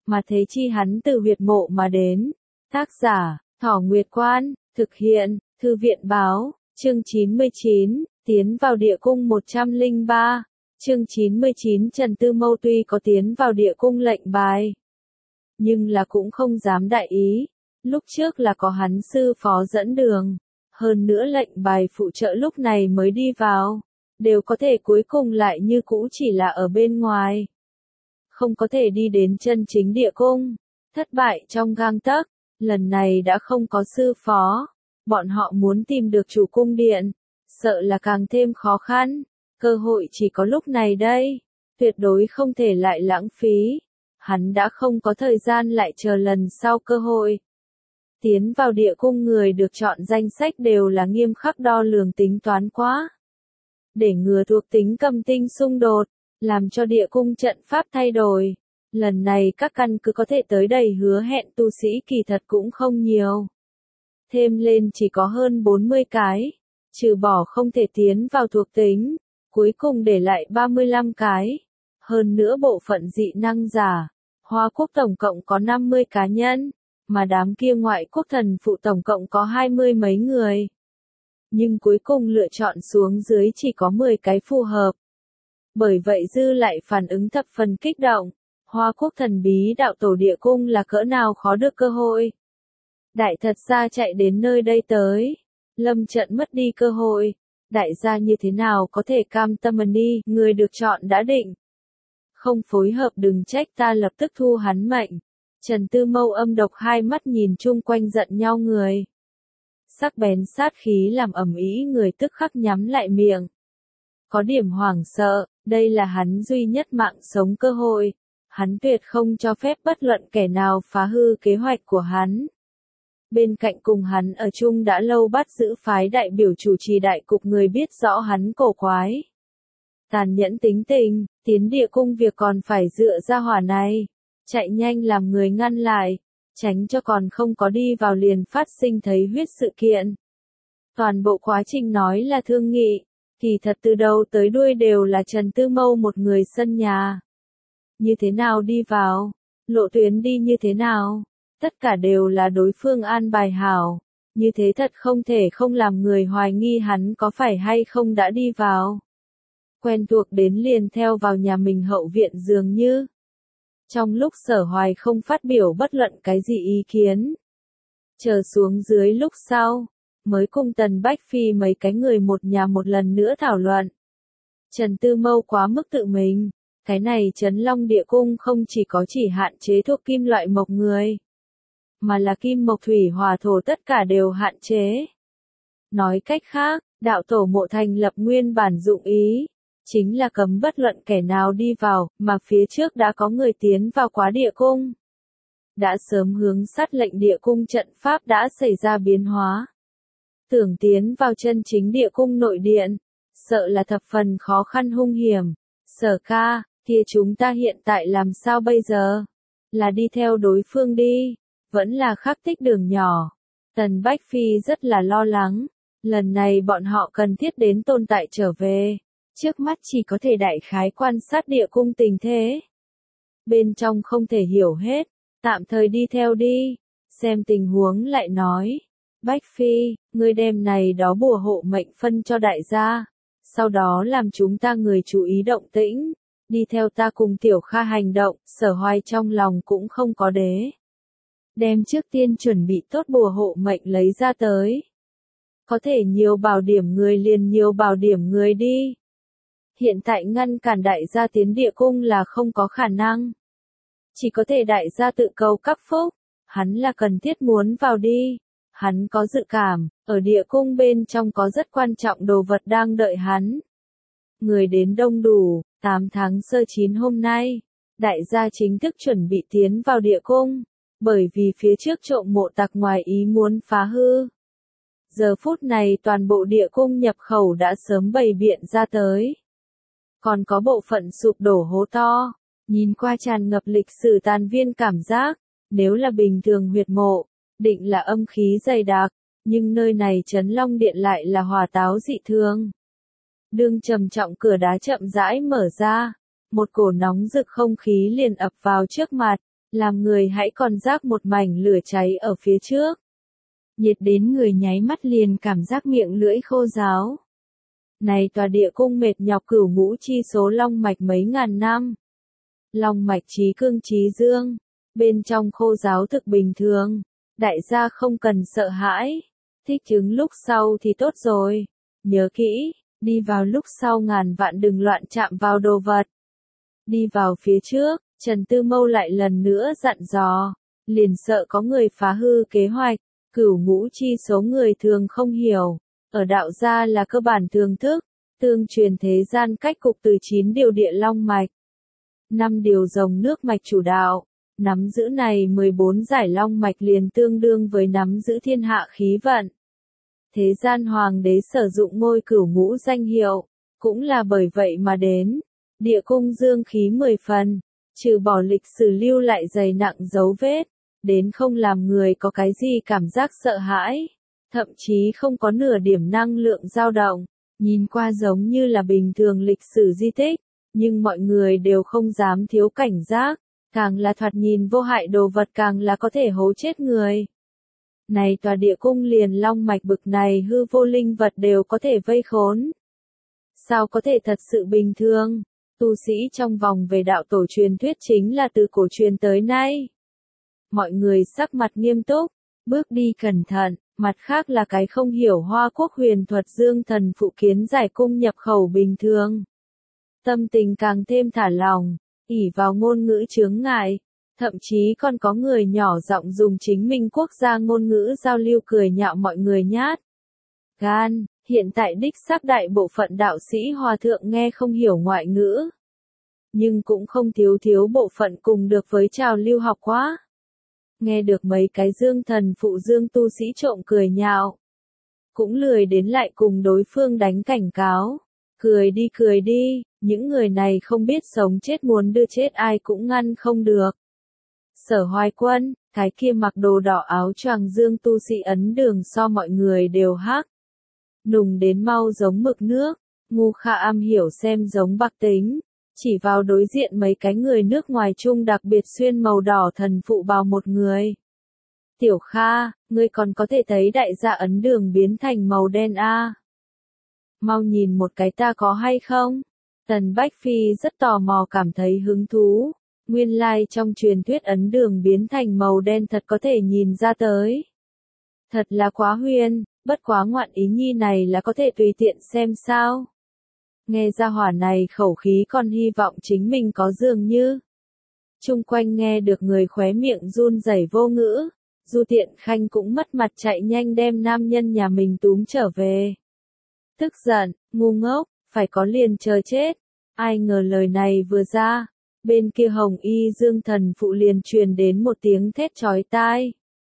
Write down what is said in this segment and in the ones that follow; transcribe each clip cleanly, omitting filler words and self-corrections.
mà thế chi hắn từ huyệt mộ mà đến. Tác giả, Thỏ Nguyệt Quan, thực hiện, Thư viện báo, chương 99, tiến vào địa cung 103. Chương 99 Trần Tư Mâu tuy có tiến vào địa cung lệnh bài, nhưng là cũng không dám đại ý. Lúc trước là có hắn sư phó dẫn đường, hơn nữa lệnh bài phụ trợ lúc này mới đi vào, đều có thể cuối cùng lại như cũ chỉ là ở bên ngoài. Không có thể đi đến chân chính địa cung, thất bại trong gang tấc, lần này đã không có sư phó, bọn họ muốn tìm được chủ cung điện, sợ là càng thêm khó khăn, cơ hội chỉ có lúc này đây, tuyệt đối không thể lại lãng phí, hắn đã không có thời gian lại chờ lần sau cơ hội. Tiến vào địa cung người được chọn danh sách đều là nghiêm khắc đo lường tính toán quá. Để ngừa thuộc tính cầm tinh xung đột, làm cho địa cung trận pháp thay đổi. Lần này các căn cứ có thể tới đầy hứa hẹn tu sĩ kỳ thật cũng không nhiều. Thêm lên chỉ có hơn 40 cái, trừ bỏ không thể tiến vào thuộc tính, cuối cùng để lại 35 cái. Hơn nữa bộ phận dị năng giả, Hoa Quốc tổng cộng có 50 cá nhân, mà đám kia ngoại quốc thần phụ tổng cộng có 20 mấy người. Nhưng cuối cùng lựa chọn xuống dưới chỉ có 10 cái phù hợp. Bởi vậy dư lại phản ứng thập phần kích động. Hoa Quốc thần bí đạo tổ địa cung là cỡ nào khó được cơ hội. Đại thật ra chạy đến nơi đây tới. Lâm trận mất đi cơ hội. Đại gia như thế nào có thể cam tâm đi, người được chọn đã định. Không phối hợp đừng trách ta lập tức thu hắn mệnh. Trần Tư Mâu âm độc hai mắt nhìn chung quanh giận nhau người. Sắc bén sát khí làm ầm ĩ người tức khắc nhắm lại miệng. Có điểm hoảng sợ, đây là hắn duy nhất mạng sống cơ hội. Hắn tuyệt không cho phép bất luận kẻ nào phá hư kế hoạch của hắn. Bên cạnh cùng hắn ở chung đã lâu bắt giữ phái đại biểu chủ trì đại cục người biết rõ hắn cổ quái. Tàn nhẫn tính tình, tiến địa cung việc còn phải dựa ra hỏa này. Chạy nhanh làm người ngăn lại, tránh cho còn không có đi vào liền phát sinh thấy huyết sự kiện. Toàn bộ quá trình nói là thương nghị, kỳ thật từ đầu tới đuôi đều là Trần Tư Mâu một người sân nhà. Như thế nào đi vào, lộ tuyến đi như thế nào, tất cả đều là đối phương an bài hảo, như thế thật không thể không làm người hoài nghi hắn có phải hay không đã đi vào. Quen thuộc đến liền theo vào nhà mình hậu viện dường như. Trong lúc Sở Hoài không phát biểu bất luận cái gì ý kiến. Chờ xuống dưới lúc sau, mới cùng Tần Bách Phi mấy cái người một nhà một lần nữa thảo luận. Trần Tư Mâu quá mức tự mình, cái này Trấn Long địa cung không chỉ có chỉ hạn chế thuộc kim loại mộc người, mà là kim mộc thủy hỏa thổ tất cả đều hạn chế. Nói cách khác, đạo tổ mộ thành lập nguyên bản dụng ý. Chính là cấm bất luận kẻ nào đi vào, mà phía trước đã có người tiến vào quá địa cung. Đã sớm hướng sát lệnh địa cung trận pháp đã xảy ra biến hóa. Tưởng tiến vào chân chính địa cung nội điện, sợ là thập phần khó khăn hung hiểm. Sở ca, kia chúng ta hiện tại làm sao bây giờ? Là đi theo đối phương đi, vẫn là khắc tích đường nhỏ. Tần Bách Phi rất là lo lắng, lần này bọn họ cần thiết đến tồn tại trở về. Trước mắt chỉ có thể đại khái quan sát địa cung tình thế. Bên trong không thể hiểu hết, tạm thời đi theo đi, xem tình huống lại nói. Bách Phi, ngươi đem này đó bùa hộ mệnh phân cho đại gia, sau đó làm chúng ta người chú ý động tĩnh, đi theo ta cùng Tiểu Kha hành động, Sở Hoài trong lòng cũng không có đế. Đem trước tiên chuẩn bị tốt bùa hộ mệnh lấy ra tới. Có thể nhiều bảo điểm người liền nhiều bảo điểm người đi. Hiện tại ngăn cản đại gia tiến địa cung là không có khả năng. Chỉ có thể đại gia tự cầu các phúc, hắn là cần thiết muốn vào đi. Hắn có dự cảm, ở địa cung bên trong có rất quan trọng đồ vật đang đợi hắn. Người đến đông đủ, 8 tháng sơ 9 hôm nay, đại gia chính thức chuẩn bị tiến vào địa cung, bởi vì phía trước trộm mộ tặc ngoài ý muốn phá hư. Giờ phút này toàn bộ địa cung nhập khẩu đã sớm bày biện ra tới. Còn có bộ phận sụp đổ hố to, nhìn qua tràn ngập lịch sử tàn viên cảm giác, nếu là bình thường huyệt mộ, định là âm khí dày đặc, nhưng nơi này Trấn Long Điện lại là hỏa táo dị thường. Đương trầm trọng cửa đá chậm rãi mở ra, một cổ nóng rực không khí liền ập vào trước mặt, làm người hãy còn rác một mảnh lửa cháy ở phía trước. Nhiệt đến người nháy mắt liền cảm giác miệng lưỡi khô ráo. Này tòa địa cung mệt nhọc cửu ngũ chi số long mạch mấy ngàn năm. Long mạch trí cương trí dương, bên trong khô ráo thực bình thường, đại gia không cần sợ hãi, thích chứng lúc sau thì tốt rồi. Nhớ kỹ, đi vào lúc sau ngàn vạn đừng loạn chạm vào đồ vật. Đi vào phía trước, Trần Tư Mâu lại lần nữa dặn dò, liền sợ có người phá hư kế hoạch, cửu ngũ chi số người thường không hiểu, ở đạo gia là cơ bản thường thức, tương truyền thế gian cách cục từ 9 điều địa long mạch, 5 điều rồng nước mạch chủ đạo, nắm giữ này 14 giải long mạch liền tương đương với nắm giữ thiên hạ khí vận. Thế gian hoàng đế sử dụng ngôi cửu ngũ danh hiệu, cũng là bởi vậy mà đến. Địa cung dương khí 10 phần, trừ bỏ lịch sử lưu lại dày nặng dấu vết, đến không làm người có cái gì cảm giác sợ hãi, thậm chí không có nửa điểm năng lượng dao động, nhìn qua giống như là bình thường lịch sử di tích, nhưng mọi người đều không dám thiếu cảnh giác, càng là thoạt nhìn vô hại đồ vật càng là có thể hố chết người. Này tòa địa cung liền long mạch bực này hư vô linh vật đều có thể vây khốn. Sao có thể thật sự bình thường? Tu sĩ trong vòng về đạo tổ truyền thuyết chính là từ cổ truyền tới nay. Mọi người sắc mặt nghiêm túc, bước đi cẩn thận, mặt khác là cái không hiểu Hoa Quốc huyền thuật dương thần phụ kiến giải cung nhập khẩu bình thường. Tâm tình càng thêm thả lòng, ỷ vào ngôn ngữ chướng ngại, thậm chí còn có người nhỏ giọng dùng chính mình quốc gia ngôn ngữ giao lưu cười nhạo mọi người nhát. Gan, hiện tại đích xác đại bộ phận đạo sĩ hòa thượng nghe không hiểu ngoại ngữ. Nhưng cũng không thiếu bộ phận cùng được với trào lưu học quá. Nghe được mấy cái dương thần phụ dương tu sĩ trộm cười nhạo. Cũng lười đến lại cùng đối phương đánh cảnh cáo. Cười đi, những người này không biết sống chết muốn đưa chết ai cũng ngăn không được. Sở Hoài Quân, cái kia mặc đồ đỏ áo choàng dương tu sĩ ấn đường so mọi người đều hắc. Nùng đến mau giống mực nước, ngu khả am hiểu xem giống bạc tính, chỉ vào đối diện mấy cái người nước ngoài chung đặc biệt xuyên màu đỏ thần phụ bào một người. Tiểu Kha, ngươi còn có thể thấy đại gia ấn đường biến thành màu đen a? Mau nhìn một cái ta có hay không? Tần Bách Phi rất tò mò cảm thấy hứng thú. Nguyên lai trong truyền thuyết ấn đường biến thành màu đen thật có thể nhìn ra tới. Thật là quá huyền, bất quá ngoạn ý nhi này là có thể tùy tiện xem sao. Nghe ra hỏa này khẩu khí còn hy vọng chính mình có dường như. Chung quanh nghe được người khóe miệng run rẩy vô ngữ, Du Tiện Khanh cũng mất mặt chạy nhanh đem nam nhân nhà mình túm trở về. Tức giận, ngu ngốc, phải có liền chờ chết. Ai ngờ lời này vừa ra, bên kia Hồng Y Dương thần phụ liền truyền đến một tiếng thét chói tai.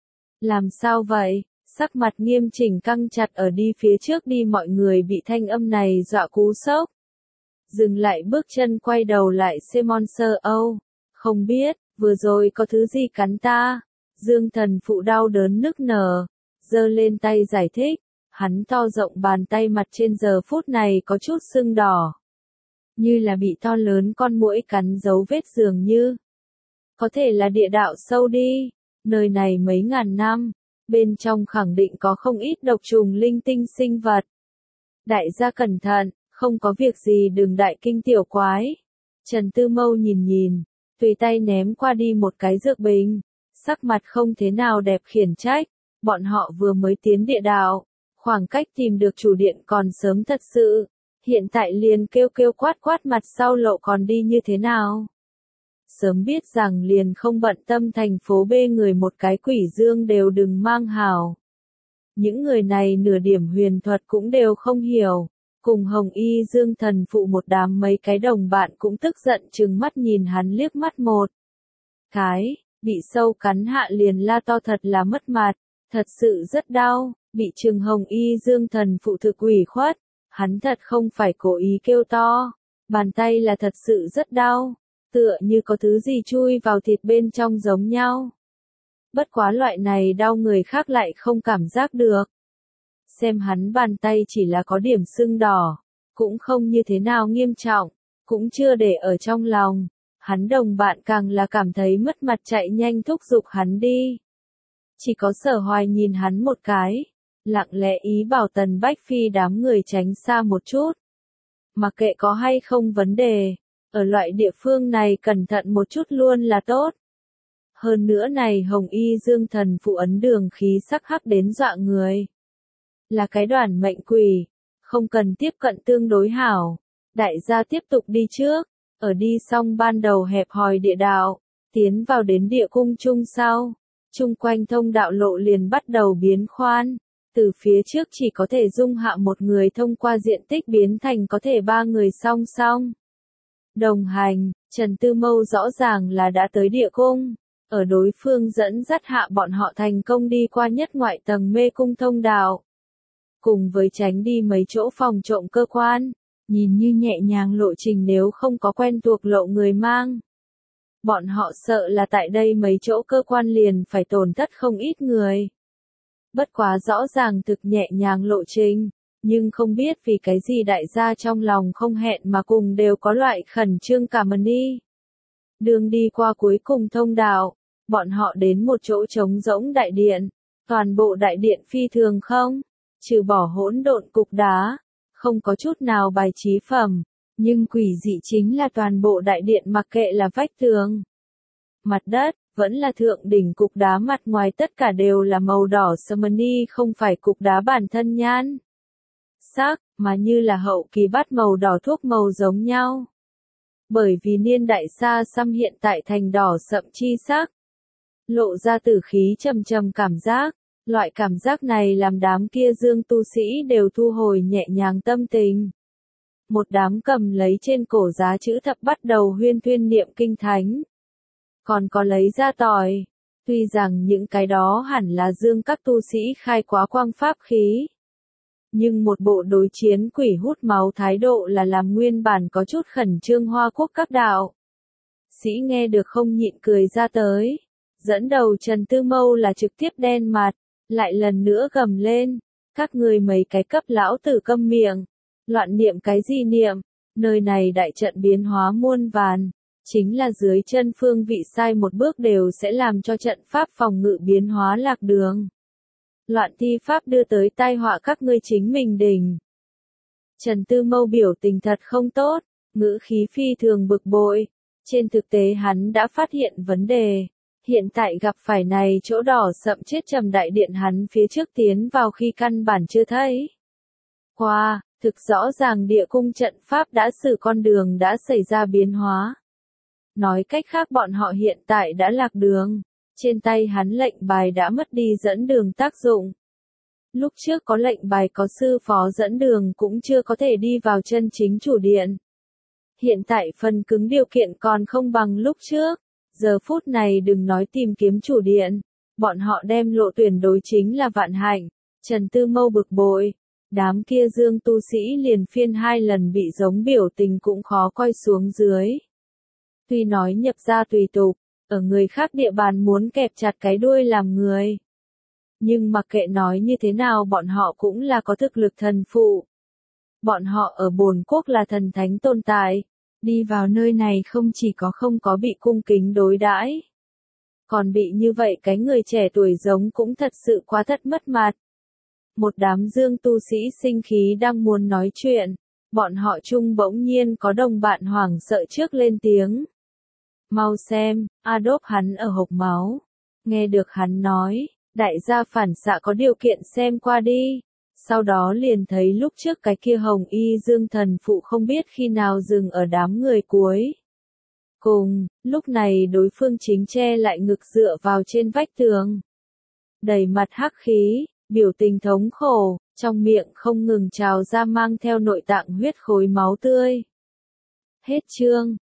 Làm sao vậy? Sắc mặt nghiêm chỉnh căng chặt ở đi phía trước đi mọi người bị thanh âm này dọa cú sốc. Dừng lại bước chân quay đầu lại Simon sơ âu. Không biết, vừa rồi có thứ gì cắn ta? Dương thần phụ đau đớn nức nở, giơ lên tay giải thích. Hắn to rộng bàn tay mặt trên giờ phút này có chút sưng đỏ. Như là bị to lớn con muỗi cắn dấu vết dường như. Có thể là địa đạo sâu đi, nơi này mấy ngàn năm, bên trong khẳng định có không ít độc trùng linh tinh sinh vật. Đại gia cẩn thận, không có việc gì đừng đại kinh tiểu quái. Trần Tư Mâu nhìn, tùy tay ném qua đi một cái dược bình, sắc mặt không thế nào đẹp khiển trách, bọn họ vừa mới tiến địa đạo, khoảng cách tìm được chủ điện còn sớm thật sự. Hiện tại liền kêu quát mặt sau lộ còn đi như thế nào? Sớm biết rằng liền không bận tâm thành phố bê người một cái quỷ dương đều đừng mang hào. Những người này nửa điểm huyền thuật cũng đều không hiểu. Cùng Hồng Y Dương thần phụ một đám mấy cái đồng bạn cũng tức giận trừng mắt nhìn hắn liếc mắt một cái, bị sâu cắn hạ liền la to thật là mất mặt, thật sự rất đau, bị Trừng Hồng Y Dương thần phụ thực ủy khuất. Hắn thật không phải cố ý kêu to, bàn tay là thật sự rất đau, tựa như có thứ gì chui vào thịt bên trong giống nhau. Bất quá loại này đau người khác lại không cảm giác được. Xem hắn bàn tay chỉ là có điểm sưng đỏ, cũng không như thế nào nghiêm trọng, cũng chưa để ở trong lòng. Hắn đồng bạn càng là cảm thấy mất mặt chạy nhanh thúc giục hắn đi. Chỉ có Sở Hoài nhìn hắn một cái, lặng lẽ ý bảo Tần Bách Phi đám người tránh xa một chút. Mặc kệ có hay không vấn đề, ở loại địa phương này cẩn thận một chút luôn là tốt. Hơn nữa này Hồng Y Dương Thần phụ ấn đường khí sắc hắc đến dọa người. Là cái đoàn mệnh quỷ, không cần tiếp cận tương đối hảo. Đại gia tiếp tục đi trước, ở đi xong ban đầu hẹp hòi địa đạo, tiến vào đến địa cung chung sau. Chung quanh thông đạo lộ liền bắt đầu biến khoan, từ phía trước chỉ có thể dung hạ một người thông qua diện tích biến thành có thể 3 người song song. Đồng hành, Trần Tư Mâu rõ ràng là đã tới địa cung, ở đối phương dẫn dắt hạ bọn họ thành công đi qua nhất ngoại tầng mê cung thông đạo. Cùng với tránh đi mấy chỗ phòng trộm cơ quan, nhìn như nhẹ nhàng lộ trình nếu không có quen thuộc lộ người mang. Bọn họ sợ là tại đây mấy chỗ cơ quan liền phải tổn thất không ít người. Bất quá rõ ràng thực nhẹ nhàng lộ trình, nhưng không biết vì cái gì đại gia trong lòng không hẹn mà cùng đều có loại khẩn trương cảm ơn đi. Đường đi qua cuối cùng thông đạo, bọn họ đến một chỗ trống rỗng đại điện, toàn bộ đại điện phi thường không, trừ bỏ hỗn độn cục đá, không có chút nào bài trí phẩm. Nhưng quỷ dị chính là toàn bộ đại điện mặc kệ là vách tường, mặt đất, vẫn là thượng đỉnh cục đá mặt ngoài tất cả đều là màu đỏ Samani, không phải cục đá bản thân nhan sắc, mà như là hậu kỳ bát màu đỏ thuốc màu giống nhau. Bởi vì niên đại xa xăm hiện tại thành đỏ sậm chi sắc, lộ ra tử khí trầm trầm cảm giác, loại cảm giác này làm đám kia dương tu sĩ đều thu hồi nhẹ nhàng tâm tình. Một đám cầm lấy trên cổ giá chữ thập bắt đầu huyên thuyên niệm kinh thánh. Còn có lấy ra tỏi. Tuy rằng những cái đó hẳn là dương các tu sĩ khai quá quang pháp khí. Nhưng một bộ đối chiến quỷ hút máu thái độ là làm nguyên bản có chút khẩn trương Hoa Quốc các đạo. Sĩ nghe được không nhịn cười ra tới. Dẫn đầu Trần Tư Mâu là trực tiếp đen mặt, lại lần nữa gầm lên. Các người mấy cái cấp lão tử câm miệng. Loạn niệm cái gì niệm, nơi này đại trận biến hóa muôn vàn, chính là dưới chân phương vị sai một bước đều sẽ làm cho trận pháp phòng ngự biến hóa lạc đường. Loạn thi pháp đưa tới tai họa các ngươi chính mình đỉnh. Trần Tư Mâu biểu tình thật không tốt, ngữ khí phi thường bực bội. Trên thực tế hắn đã phát hiện vấn đề. Hiện tại gặp phải này chỗ đỏ sậm chết trầm đại điện hắn phía trước tiến vào khi căn bản chưa thấy. Qua. Thực rõ ràng địa cung trận pháp đã xử con đường đã xảy ra biến hóa. Nói cách khác bọn họ hiện tại đã lạc đường. Trên tay hắn lệnh bài đã mất đi dẫn đường tác dụng. Lúc trước có lệnh bài có sư phó dẫn đường cũng chưa có thể đi vào chân chính chủ điện. Hiện tại phần cứng điều kiện còn không bằng lúc trước. Giờ phút này đừng nói tìm kiếm chủ điện. Bọn họ đem lộ tuyển đối chính là vạn hạnh. Trần Tư Mâu bực bội. Đám kia dương tu sĩ liền phiên 2 lần bị giống biểu tình cũng khó coi xuống dưới. Tuy nói nhập ra tùy tục, ở người khác địa bàn muốn kẹp chặt cái đuôi làm người. Nhưng mặc kệ nói như thế nào bọn họ cũng là có thực lực thần phụ. Bọn họ ở bổn quốc là thần thánh tồn tại, đi vào nơi này không chỉ có không có bị cung kính đối đãi, còn bị như vậy cái người trẻ tuổi giống cũng thật sự quá thất mất mặt. Một đám dương tu sĩ sinh khí đang muốn nói chuyện, bọn họ chung bỗng nhiên có đồng bạn hoảng sợ trước lên tiếng. Mau xem, Adolf hắn ở hộc máu. Nghe được hắn nói, đại gia phản xạ có điều kiện xem qua đi. Sau đó liền thấy lúc trước cái kia Hồng Y Dương Thần phụ không biết khi nào dừng ở đám người cuối. Cùng, lúc này đối phương chính che lại ngực dựa vào trên vách tường. Đầy mặt hắc khí. Biểu tình thống khổ, trong miệng không ngừng trào ra mang theo nội tạng huyết khối máu tươi. Hết chương.